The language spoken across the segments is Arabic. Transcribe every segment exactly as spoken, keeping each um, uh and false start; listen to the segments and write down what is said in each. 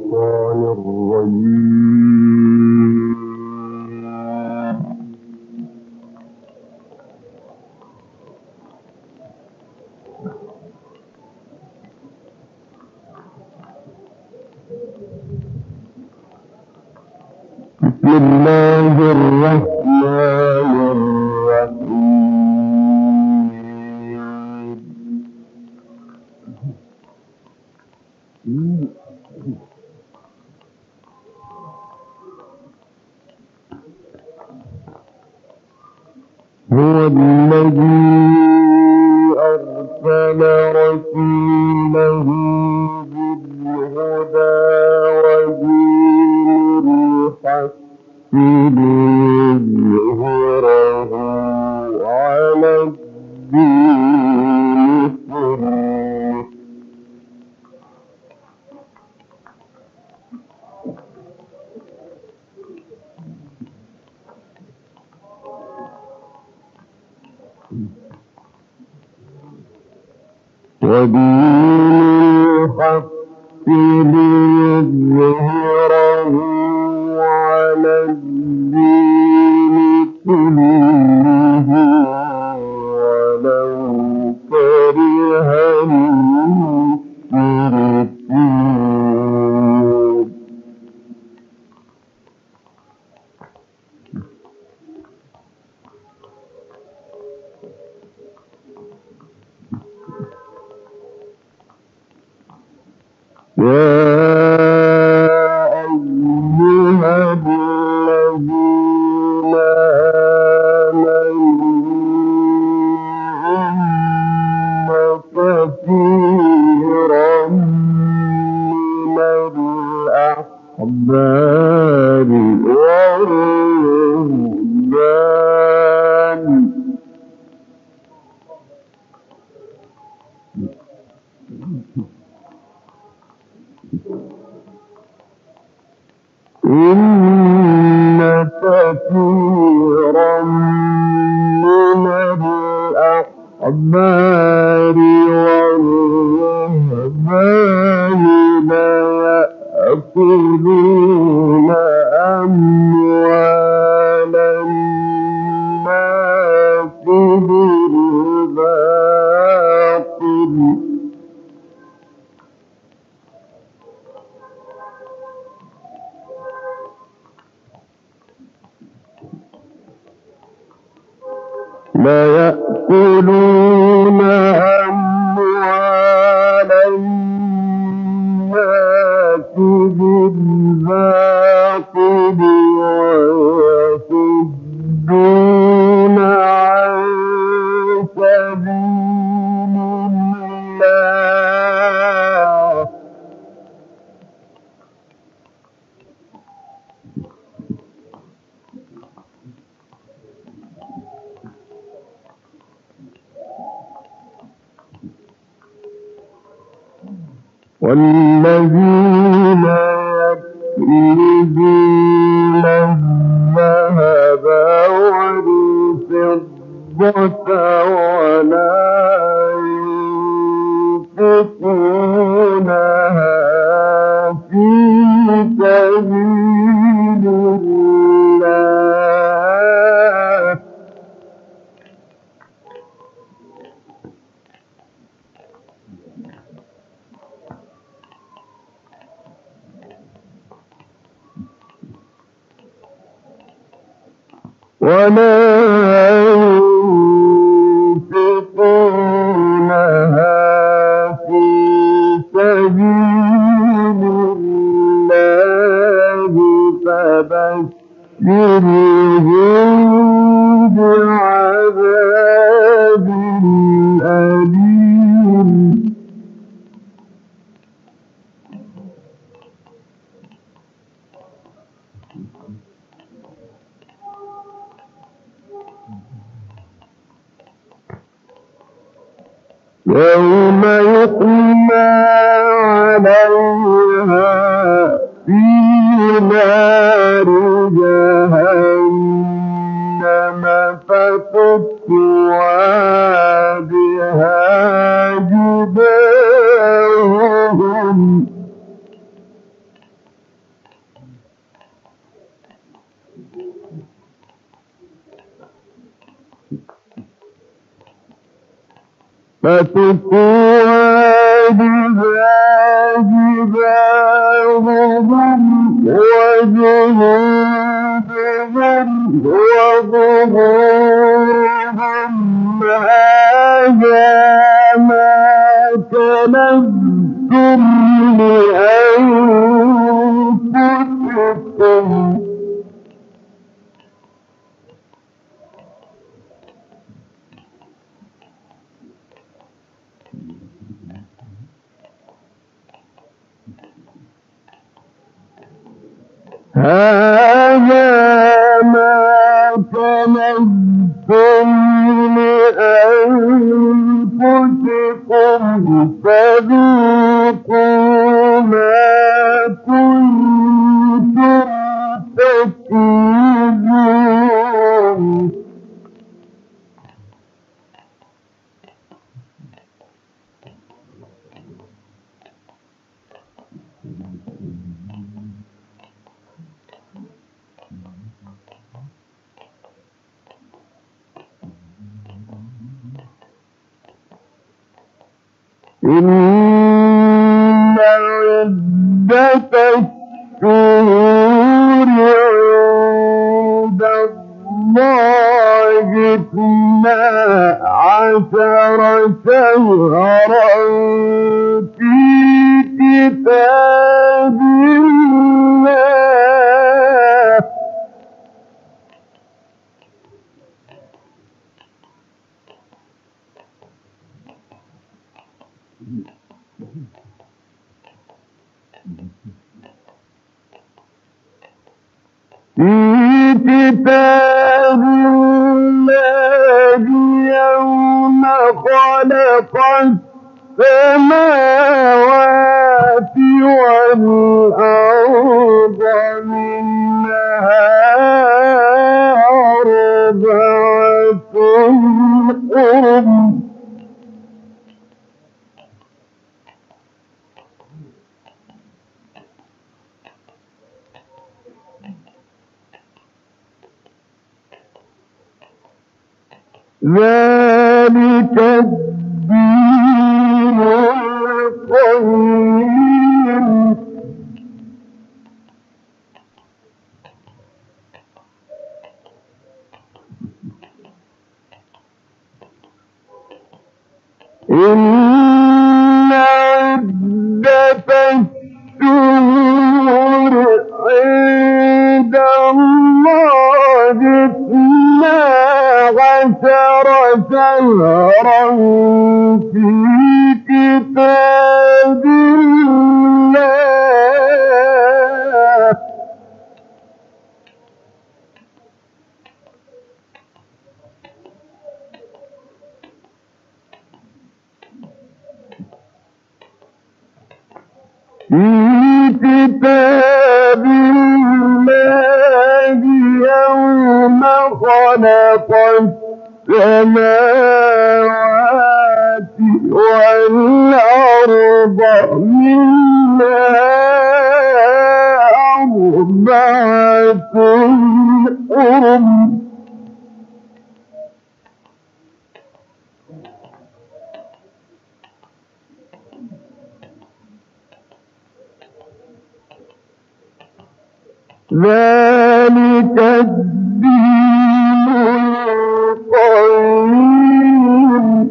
الشيطان الرجيم. بسم الله الرحمن الرحيم. هو الذي أرسل رسوله بالهدى ودين الحق ليظهره على الدين كله ودين الحق ليظهره على الدين كله ولو كره المشركون. يا أيها الذين آمنوا إن كثيرا من الأحبار والرهبان إن كثيرا من الأحبار والرهبان ليأكلون أموال الناس بالباطل ليأكلون أموال الناس بالباطل ويصدون عن سبيل الله والذين يكنزون الذهب والفضة ولا ينفقونها في سبيل الله ولا ينفقونها في سبيل الله فبشرهم بعذاب أليم. يوم يحمى عليها في نار جهنم فتكوى بها جباههم فتكوى بها جباههم وجنوبهم وظهورهم هذا ما كنزتم لأنفسكم هذا ما كنزتم لأنفسكم فذوقوا ما كنتم تكنزون إن عدة الشهور عند الله اثنا عشر شهرا في كتاب الله في كتاب الله يوم خلق السماوات والأرض منها أربعة حرم ذلك الدين القيم إن عدة الشهور عند الله اثنا عشر شهرا في كتاب الله في كتاب الله يوم خلق السماوات والأرض منها أربعة حرم ذلك الدين القيم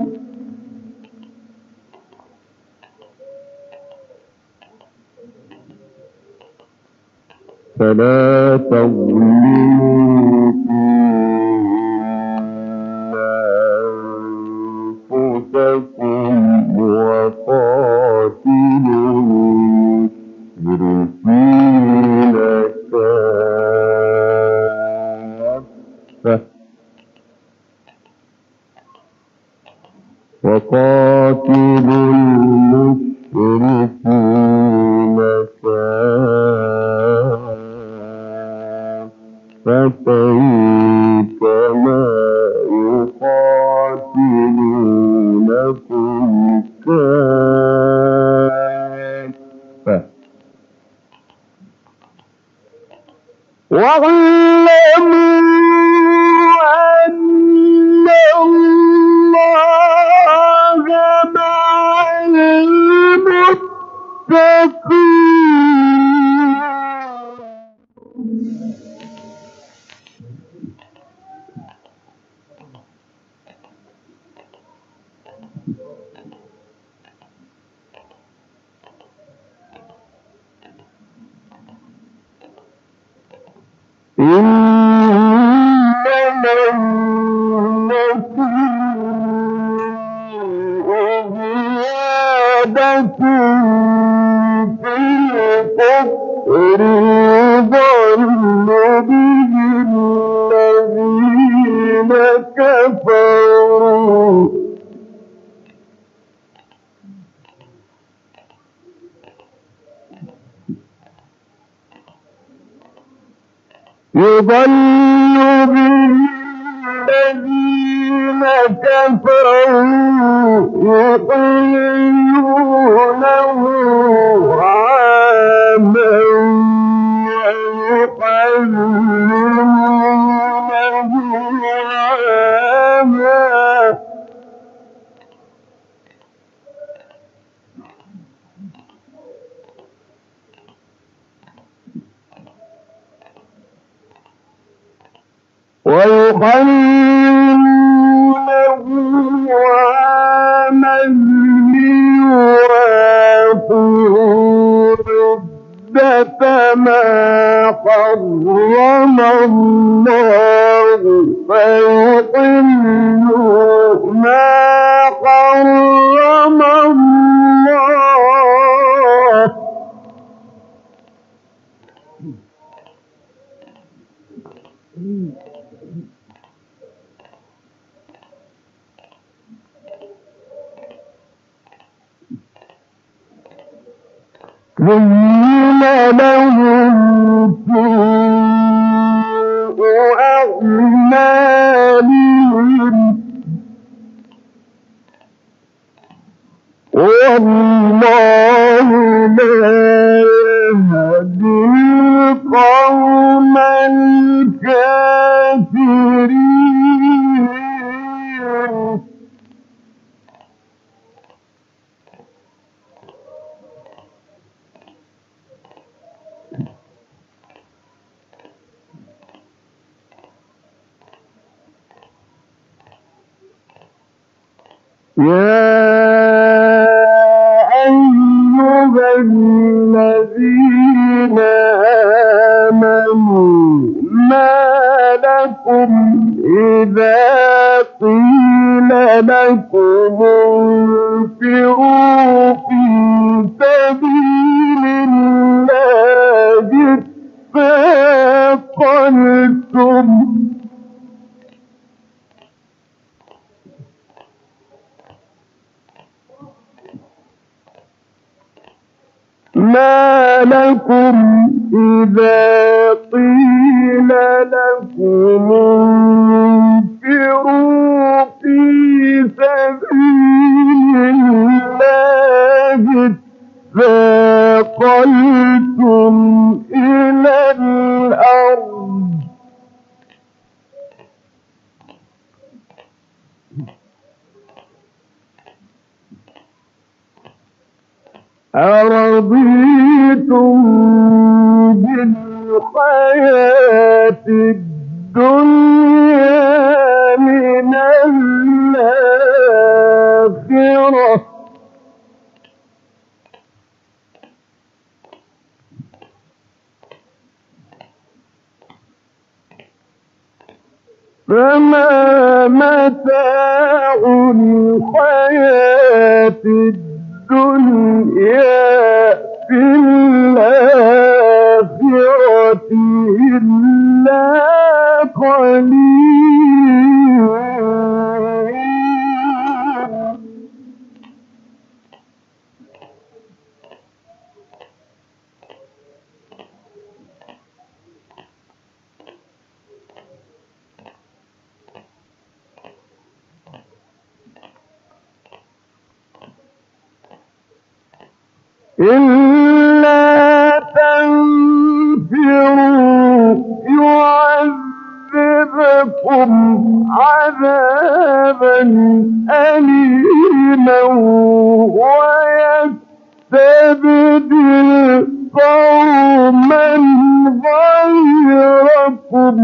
فلا تظلموا أنفسكم وقاتلوا المشركين كافة وقاتلوا المشركين كافة كما يقاتلونكم كافة واعلموا أن الله زيادة في الكفر يضل به الذين كفروا يضل به الذين كفروا يحلونه عاما ويحرمونه عاما ويحرمونه عاما ليواطئوا عدة ما حرم الله فيحلوا ما حرم الله زين لهم سوء أعمالهم والله لا يهدي القوم الكافرين يا أيها الذين آمنوا ما لكم إذا قيل لكم انفروا في سبيل الله اثاقلتم ما لكم إذا قيل لكم انفروا في سبيل الله اثاقلتم إلى الأرض أرضيتم بالحياة الدنيا من الآخرة فما متاع الحياة الدنيا في الآخرة إلا قليل إلا تنفروا يعذبكم عذابا أليما ويستبدل قوما غيركم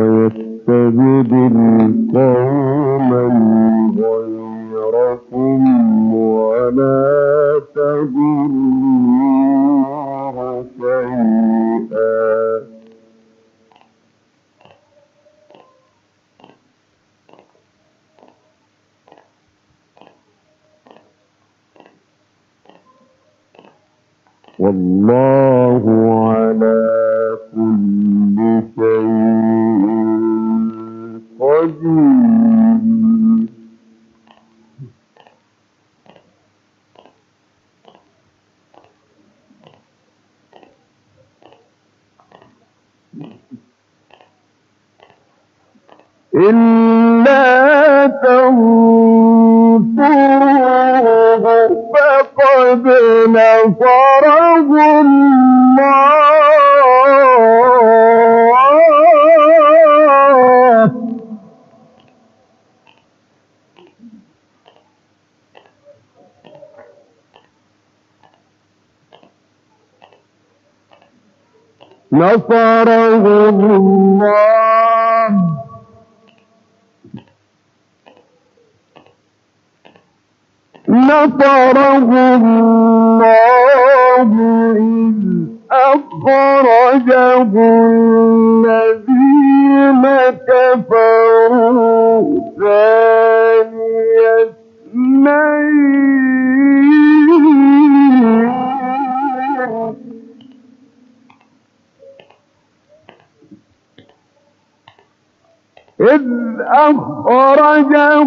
ويستبدل قوما غيركم والله على كل شيء قدير. إلا تنصروه فقد نصره الله نصره الله نصره الله إذ أخرجه الذين كفروا ثاني اثنين إذ أخرجه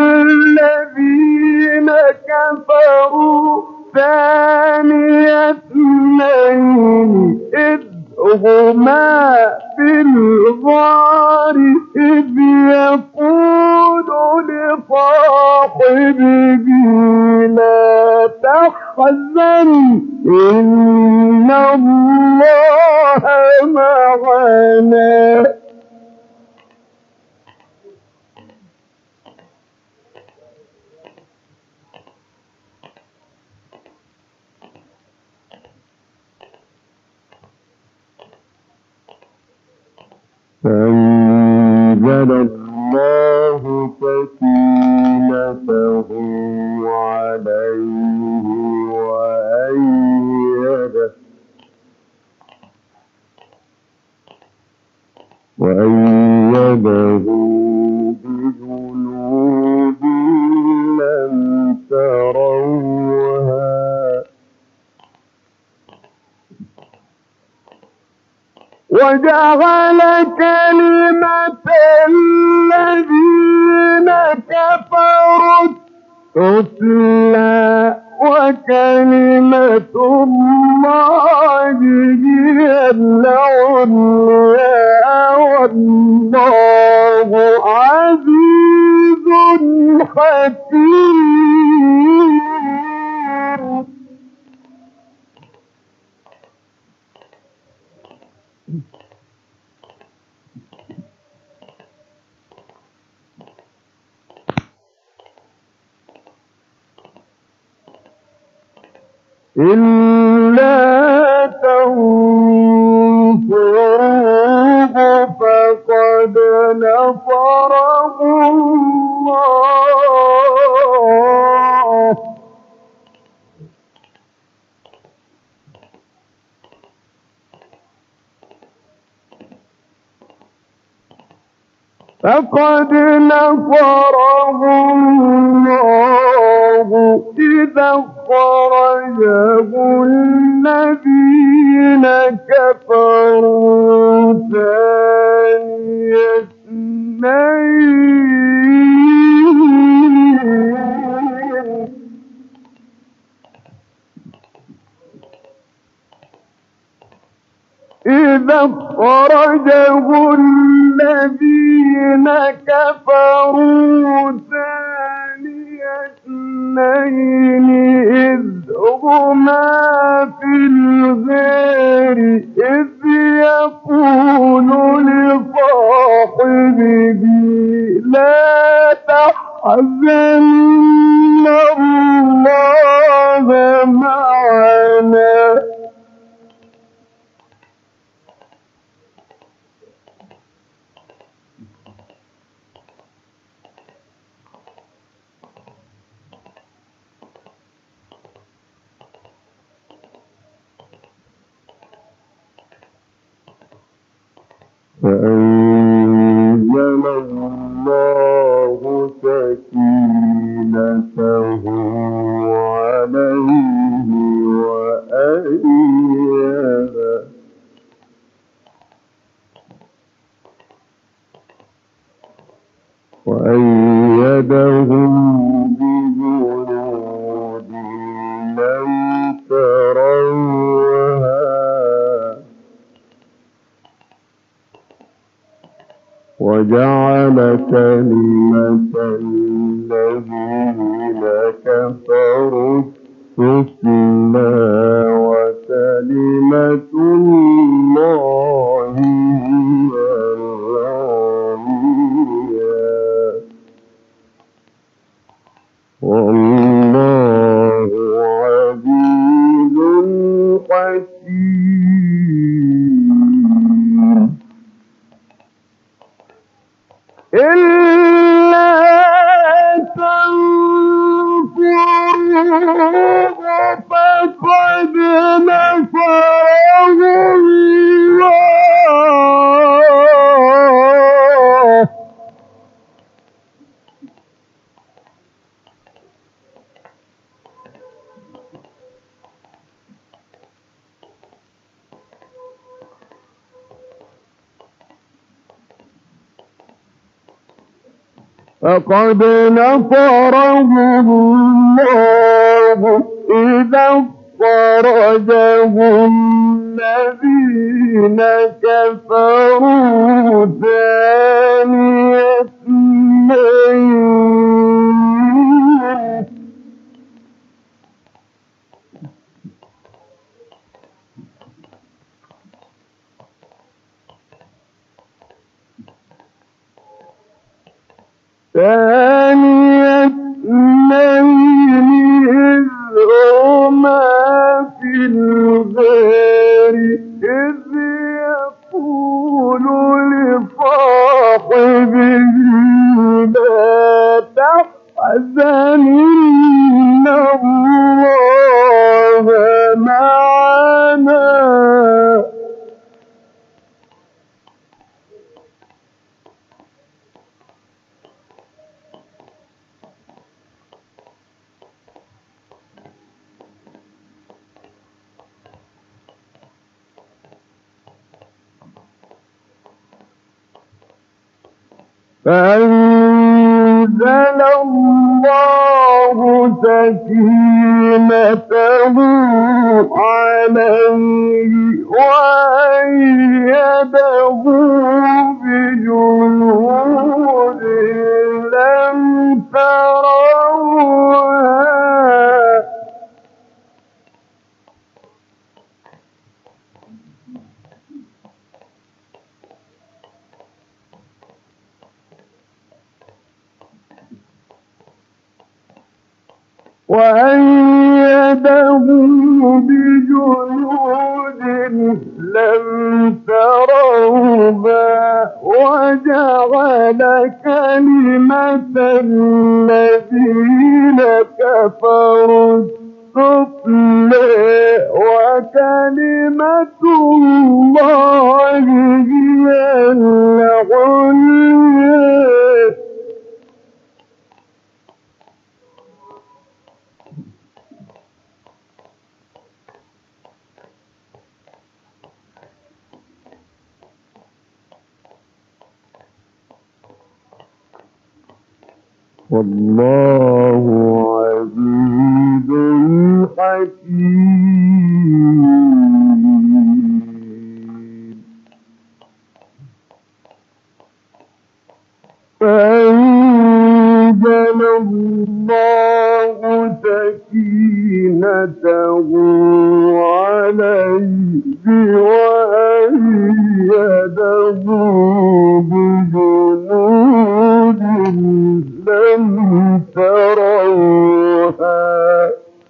الذين كفروا ثاني اثنين إذ هما في الغار إذ يقول لصاحبه لا تحزن إن الله معنا فأنزل الله سكينته عليه وأيده وأيده بجنود لم تروها وجعل كلمة الذين كفروا السفلى وكلمة الله هي العليا والله عزيز حكيم. إلا تنصروه فقد نصره الله فقد نصره الله إذا أخرجه الذين كفروا ثاني اثنين إذا أخرجه الذين كفروا ثاني اثنين إذ هما في الغار إذ يقول لصاحبه لا تحزن الله معنا فأنزل الله سكينته عليه وأيده بجنود لم تروها وجعل كلمة الذين كفروا السفلى وكلمة الله هي العليا والله عزيز حكيم إلا تنفروه فقد نصره الله فقد نصره الله إذا أخرجه الذين كفروا ثاني اثنين ثاني اثنين إذ هما في الغار إذ يقول لصاحبه لا تحزن إن الله معنا فأنزل الله سكينته عليه وأيده بجنود لم تروها وأيده بجنود لم تروها وجعل كلمة الذين كفروا السفلى وكلمة الله هي العليا والله عزيز حكيم فأنزل الله سكينته عليه وأيده بجنود لم تروها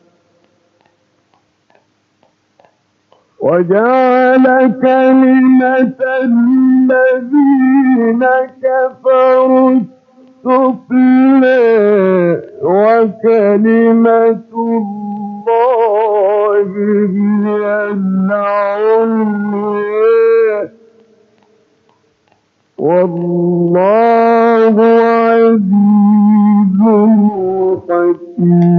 وجعل كلمة الذين كفروا السفلى وكلمة الله هي العليا والله عزيز حكيم